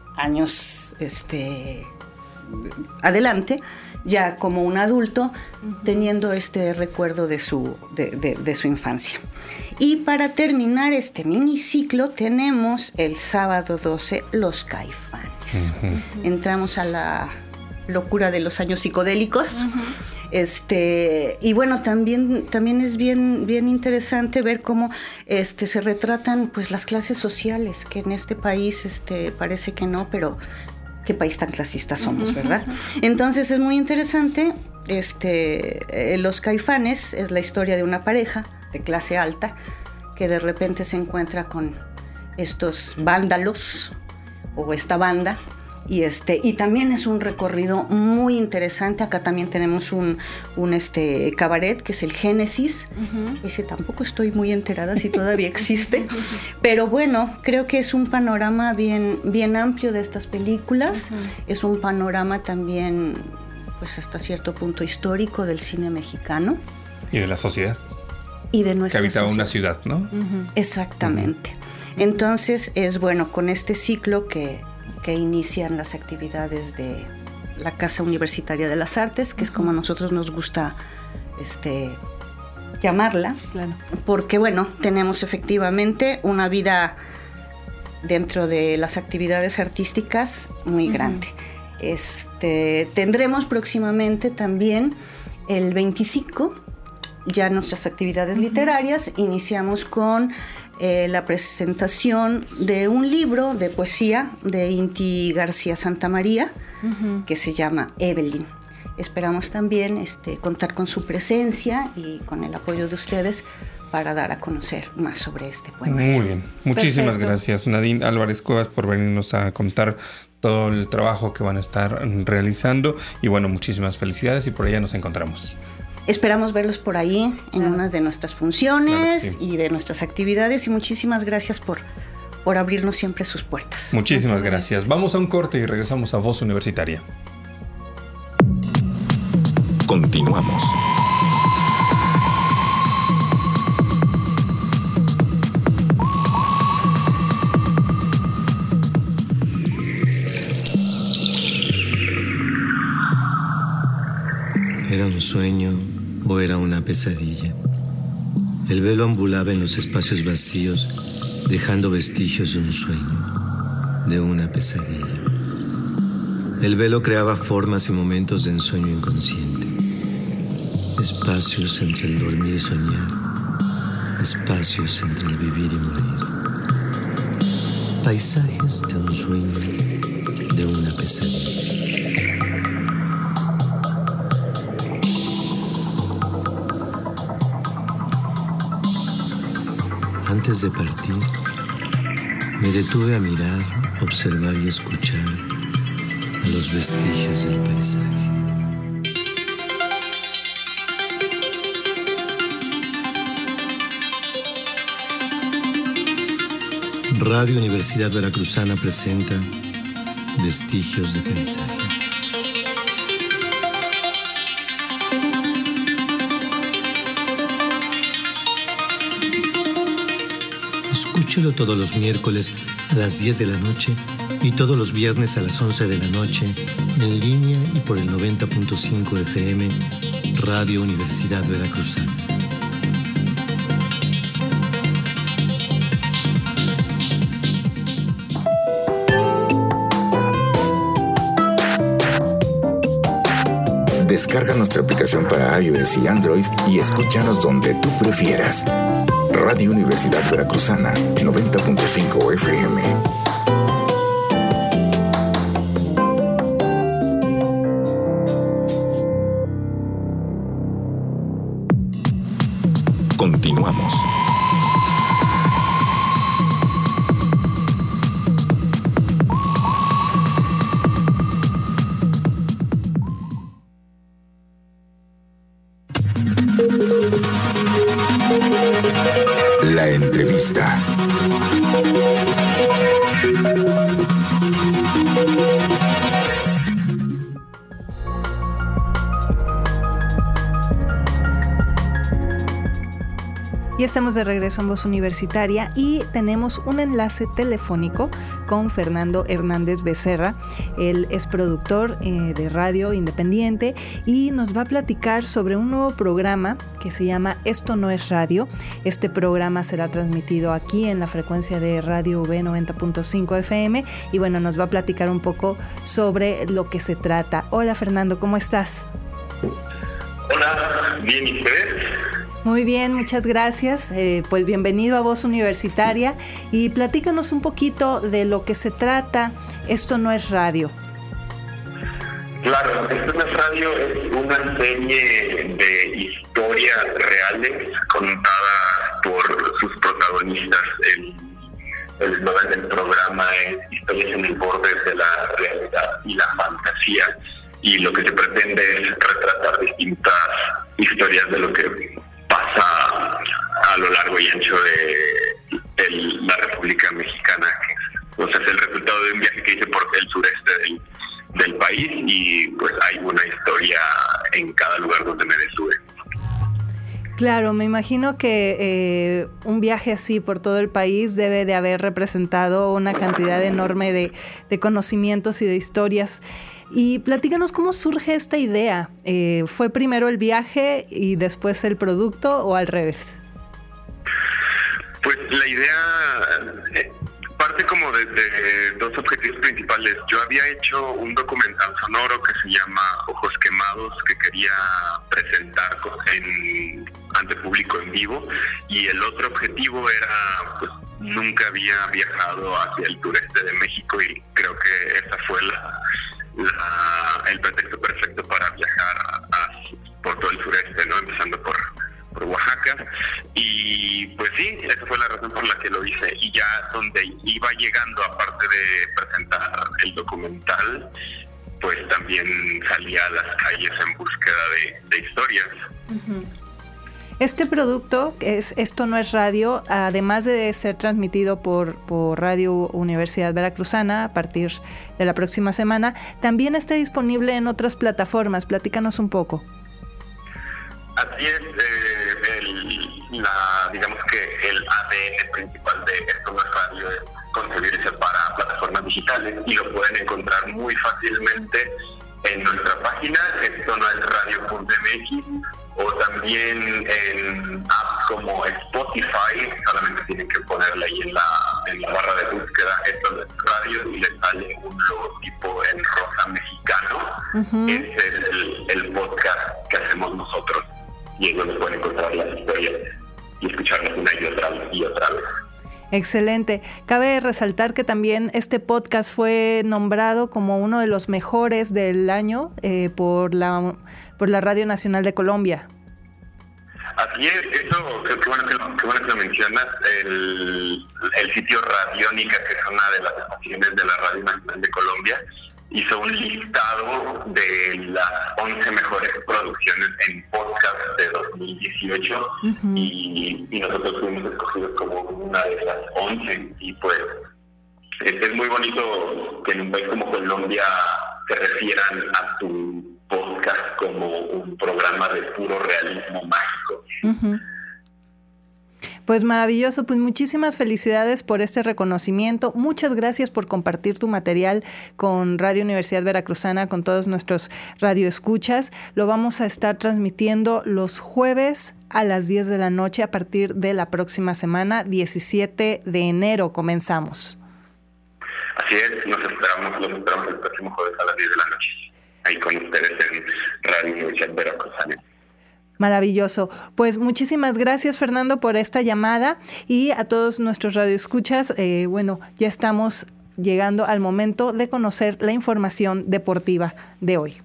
años este, adelante, ya como un adulto, uh-huh. teniendo este recuerdo de su, de, de, de su infancia. Y para terminar este miniciclo tenemos el sábado doce Los Caifanes. Uh-huh. Entramos a la locura de los años psicodélicos. Uh-huh. Este, y bueno, también, también es bien, bien interesante ver cómo este, se retratan pues, las clases sociales, que en este país este, parece que no, pero qué país tan clasista somos, ¿verdad? Entonces es muy interesante. Este, eh, Los Caifanes es la historia de una pareja de clase alta que de repente se encuentra con estos vándalos o esta banda. Y, este, y también es un recorrido muy interesante. Acá también tenemos un, un este, cabaret que es el Génesis. Uh-huh. Ese tampoco estoy muy enterada si todavía existe. Pero bueno, creo que es un panorama bien, bien amplio de estas películas. Uh-huh. Es un panorama también, pues hasta cierto punto histórico del cine mexicano. Y de la sociedad. Y de nuestra que habita sociedad. Una ciudad, ¿no? Uh-huh. Exactamente. Uh-huh. Entonces es bueno con este ciclo que... que inician las actividades de la Casa Universitaria de las Artes, que uh-huh. es como a nosotros nos gusta este, llamarla, claro. porque bueno, tenemos efectivamente una vida dentro de las actividades artísticas muy uh-huh. grande. Este, tendremos próximamente también el veinticinco, ya nuestras actividades uh-huh. literarias, iniciamos con Eh, la presentación de un libro de poesía de Inti García Santamaría, uh-huh. que se llama Evelyn. Esperamos también este, contar con su presencia y con el apoyo de ustedes para dar a conocer más sobre este poema. Muy bien. Muchísimas Perfecto. Gracias, Nadine Álvarez Cuevas, por venirnos a contar todo el trabajo que van a estar realizando. Y bueno, muchísimas felicidades y por allá nos encontramos. Esperamos verlos por ahí en claro. unas de nuestras funciones Claro sí. y de nuestras actividades, y muchísimas gracias por, por abrirnos siempre sus puertas. Muchísimas Muchas gracias. gracias. Vamos a un corte y regresamos a Voz Universitaria. Continuamos. ¿Era un sueño o era una pesadilla? El velo ambulaba en los espacios vacíos, dejando vestigios de un sueño, de una pesadilla. El velo creaba formas y momentos de ensueño inconsciente. Espacios entre el dormir y soñar, espacios entre el vivir y morir. Paisajes de un sueño, de una pesadilla. Antes de partir, me detuve a mirar, observar y escuchar a los vestigios del paisaje. Radio Universidad Veracruzana presenta Vestigios de Paisaje. Escúchelo todos los miércoles a las diez de la noche y todos los viernes a las once de la noche en línea y por el noventa punto cinco F M Radio Universidad Veracruzana. Descarga nuestra aplicación para iOS y Android y escúchanos donde tú prefieras. Radio Universidad Veracruzana, noventa punto cinco F M. Continuamos. La entrevista. Ya estamos de regreso en Voz Universitaria y tenemos un enlace telefónico con Fernando Hernández Becerra. Él es productor eh, de radio independiente y nos va a platicar sobre un nuevo programa que se llama Esto no es radio. Este programa será transmitido aquí en la frecuencia de Radio U B noventa punto cinco F M y bueno, nos va a platicar un poco sobre lo que se trata. Hola Fernando, ¿cómo estás? Hola, bien, ¿y ustedes? Muy bien, muchas gracias. Eh, pues bienvenido a Voz Universitaria y platícanos un poquito de lo que se trata Esto no es radio. Claro, Esto no es radio es una serie de historias reales contadas por sus protagonistas. El el eslogan del programa es Historias en el borde de la realidad y la fantasía, y lo que se pretende es retratar distintas historias de lo que pasa a lo largo y ancho de, de la República Mexicana, que o sea, es el resultado de un viaje que hice por el sureste del, del país, y pues hay una historia en cada lugar donde me detuve. Claro, me imagino que eh, un viaje así por todo el país debe de haber representado una cantidad enorme de, de conocimientos y de historias. Y platícanos cómo surge esta idea. Eh, ¿Fue primero el viaje y después el producto o al revés? Pues la idea eh, parte como de, de dos objetivos principales. Yo había hecho un documental sonoro que se llama Ojos Quemados, que quería presentar en, ante público en vivo, y el otro objetivo era, pues nunca había viajado hacia el sureste de México y creo que esa fue la, la el pretexto perfecto para viajar a, por todo el sureste, ¿no? Empezando por por Oaxaca, y pues sí, esa fue la razón por la que lo hice. Y ya donde iba llegando, aparte de presentar el documental, pues también salía a las calles en búsqueda de, de historias. Uh-huh. Este producto, es Esto no es radio, además de ser transmitido por, por Radio Universidad Veracruzana a partir de la próxima semana, también está disponible en otras plataformas. Platícanos un poco. Así es, eh, el, la, digamos que el A D N principal de Esto no es radio es concebirse para plataformas digitales, y lo pueden encontrar muy fácilmente en nuestra página, esto no es radio punto m x, o también en apps como Spotify. Solamente tienen que ponerle ahí en la, en la barra de búsqueda Esto no es radio y les sale un logotipo en rosa mexicano. Uh-huh. Es el, el podcast que hacemos nosotros, y es donde pueden encontrar las historias y escucharnos una y otra y otra vez. Excelente. Cabe resaltar que también este podcast fue nombrado como uno de los mejores del año eh, por la por la Radio Nacional de Colombia. Así es, eso, qué bueno que lo, qué bueno que lo mencionas. El, el sitio Radiónica, que es una de las estaciones de la Radio Nacional de Colombia, hizo un listado de las once mejores producciones en podcast de dos mil dieciocho. Uh-huh. y, y nosotros fuimos escogidos como una de esas once, y pues es, es muy bonito que en un país como Colombia se refieran a tu podcast como un programa de puro realismo mágico. Uh-huh. Pues maravilloso, pues muchísimas felicidades por este reconocimiento. Muchas gracias por compartir tu material con Radio Universidad Veracruzana, con todos nuestros radioescuchas. Lo vamos a estar transmitiendo los jueves a las diez de la noche a partir de la próxima semana, diecisiete de enero comenzamos. Así es, nos esperamos, los esperamos el próximo jueves a las diez de la noche, ahí con ustedes en Radio Universidad Veracruzana. Maravilloso. Pues muchísimas gracias, Fernando, por esta llamada, y a todos nuestros radioescuchas. Eh, bueno, ya estamos llegando al momento de conocer la información deportiva de hoy.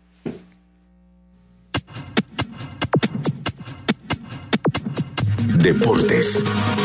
Deportes.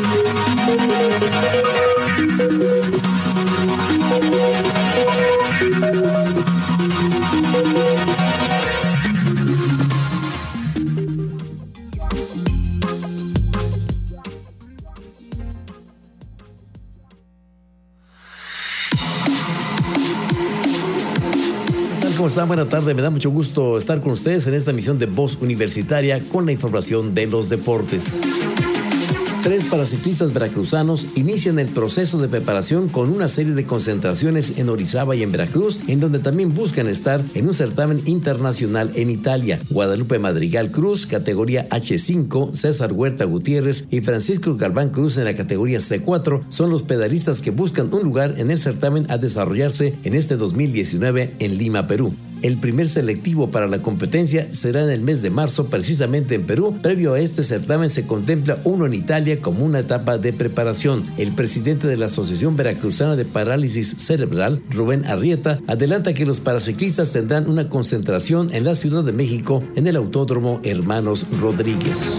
¿Cómo están? Buenas tardes, me da mucho gusto estar con ustedes en esta emisión de Voz Universitaria con la información de los deportes. Tres paraciclistas veracruzanos inician el proceso de preparación con una serie de concentraciones en Orizaba y en Veracruz, en donde también buscan estar en un certamen internacional en Italia. Guadalupe Madrigal Cruz, categoría hache cinco, César Huerta Gutiérrez y Francisco Galván Cruz en la categoría ce cuatro son los pedalistas que buscan un lugar en el certamen a desarrollarse en este dos mil diecinueve en Lima, Perú. El primer selectivo para la competencia será en el mes de marzo, precisamente en Perú. Previo a este certamen se contempla uno en Italia como una etapa de preparación. El presidente de la Asociación Veracruzana de Parálisis Cerebral, Rubén Arrieta, adelanta que los paraciclistas tendrán una concentración en la Ciudad de México en el Autódromo Hermanos Rodríguez.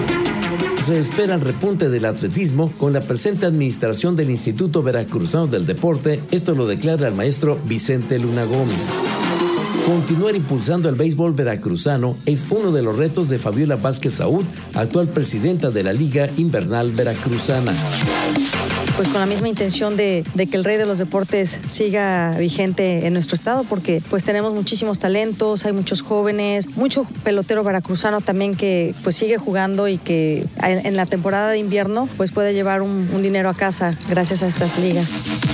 Se espera el repunte del atletismo con la presente administración del Instituto Veracruzano del Deporte. Esto lo declara el maestro Vicente Luna Gómez. Continuar impulsando el béisbol veracruzano es uno de los retos de Fabiola Vázquez Saúd, actual presidenta de la Liga Invernal Veracruzana. Pues con la misma intención de, de que el rey de los deportes siga vigente en nuestro estado, porque pues tenemos muchísimos talentos, hay muchos jóvenes, mucho pelotero veracruzano también que pues sigue jugando y que en, en la temporada de invierno pues puede llevar un, un dinero a casa gracias a estas ligas.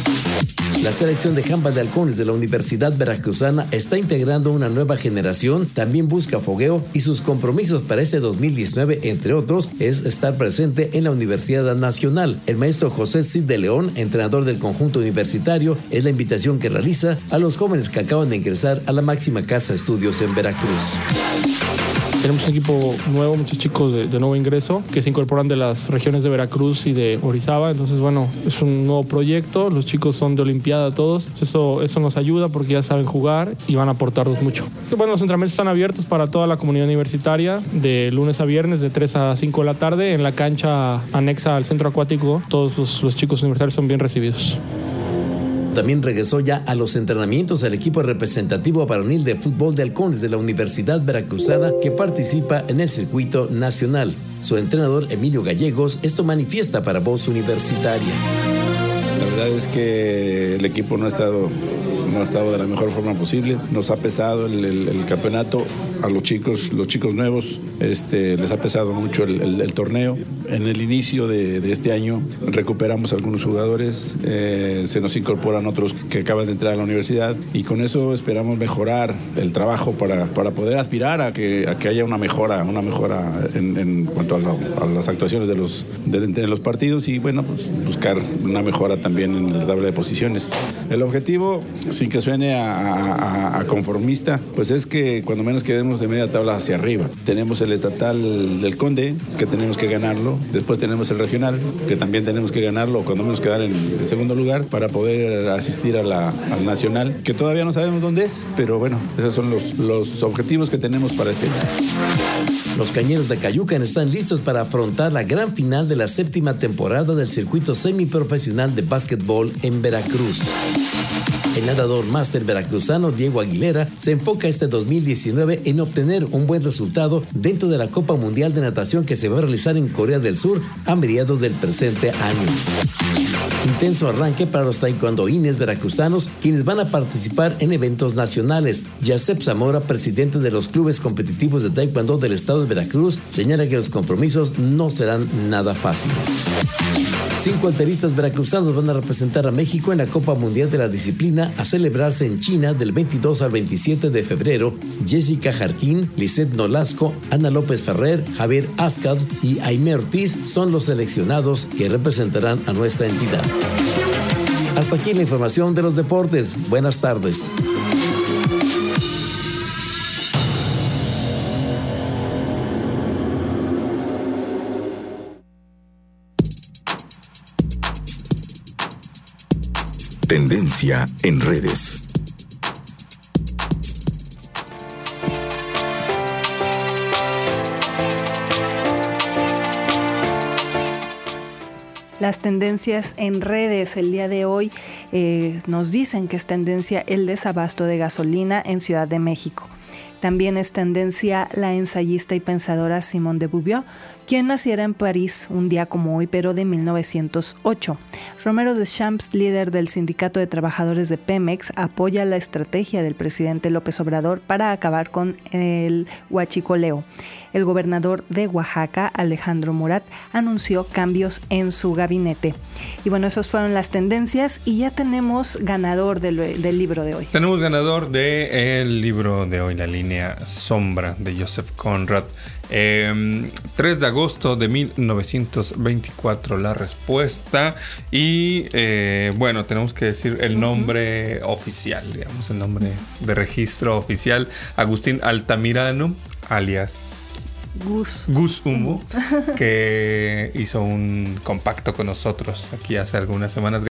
La selección de handball de halcones de la Universidad Veracruzana está integrando una nueva generación, también busca fogueo y sus compromisos para este dos mil diecinueve, entre otros, es estar presente en la Universidad Nacional. El maestro José Cid de León, entrenador del conjunto universitario, es la invitación que realiza a los jóvenes que acaban de ingresar a la máxima casa de estudios en Veracruz. Tenemos un equipo nuevo, muchos chicos de, de nuevo ingreso que se incorporan de las regiones de Veracruz y de Orizaba. Entonces, bueno, es un nuevo proyecto. Los chicos son de Olimpiada todos. Eso, eso nos ayuda porque ya saben jugar y van a aportarnos mucho. Y bueno, los entrenamientos están abiertos para toda la comunidad universitaria de lunes a viernes de tres a cinco de la tarde en la cancha anexa al centro acuático. Todos los, los chicos universitarios son bien recibidos. También regresó ya a los entrenamientos el equipo representativo varonil de fútbol de halcones de la Universidad Veracruzana que participa en el circuito nacional. Su entrenador Emilio Gallegos esto manifiesta para Voz Universitaria. La verdad es que el equipo no ha estado, no ha estado de la mejor forma posible. Nos ha pesado el, el, el campeonato a los chicos, los chicos nuevos, este, les ha pesado mucho el, el, el torneo. En el inicio de, de este año recuperamos algunos jugadores, eh, se nos incorporan otros que acaban de entrar a la universidad y con eso esperamos mejorar el trabajo para, para poder aspirar a que, a que haya una mejora, una mejora en, en cuanto a, la, a las actuaciones de los, de, de los partidos y bueno, pues buscar una mejora también en la tabla de posiciones. El objetivo, sin que suene a, a, a conformista, pues es que cuando menos quedemos de media tabla hacia arriba. Tenemos el estatal del Conde, que tenemos que ganarlo. Después tenemos el regional, que también tenemos que ganarlo, cuando menos quedar en el segundo lugar, para poder asistir a la, al nacional, que todavía no sabemos dónde es, pero bueno, esos son los, los objetivos que tenemos para este año. Los Cañeros de Cayucan están listos para afrontar la gran final de la séptima temporada del circuito semiprofesional de básquetbol en Veracruz. El nadador máster veracruzano Diego Aguilera se enfoca este dos mil diecinueve en obtener un buen resultado dentro de la Copa Mundial de Natación que se va a realizar en Corea del Sur a mediados del presente año. Intenso arranque para los taekwondoines veracruzanos, quienes van a participar en eventos nacionales. Yasep Zamora, presidente de los clubes competitivos de taekwondo del estado de Veracruz, señala que los compromisos no serán nada fáciles. Cinco alteristas veracruzanos van a representar a México en la Copa Mundial de la disciplina a celebrarse en China del veintidós al veintisiete de febrero. Jessica Jarquín, Lisette Nolasco, Ana López Ferrer, Javier Ascad y Aimé Ortiz son los seleccionados que representarán a nuestra entidad. Hasta aquí la información de los deportes. Buenas tardes. Tendencia en redes. Las tendencias en redes el día de hoy eh, nos dicen que es tendencia el desabasto de gasolina en Ciudad de México. También es tendencia la ensayista y pensadora Simone de Beauvoir, quien naciera en París un día como hoy, pero de mil novecientos ocho. Romero Deschamps, líder del Sindicato de Trabajadores de Pemex, apoya la estrategia del presidente López Obrador para acabar con el huachicoleo. El gobernador de Oaxaca, Alejandro Murat, anunció cambios en su gabinete. Y bueno, esas fueron las tendencias y ya tenemos ganador del, del libro de hoy. Tenemos ganador del libro de hoy, La línea sombra, de Joseph Conrad. Eh, tres de agosto de mil novecientos veinticuatro la respuesta. Y eh, bueno, tenemos que decir el nombre uh-huh. oficial, digamos, el nombre de registro oficial. Agustín Altamirano, alias Gus. Gus Humo, que hizo un compacto con nosotros aquí hace algunas semanas.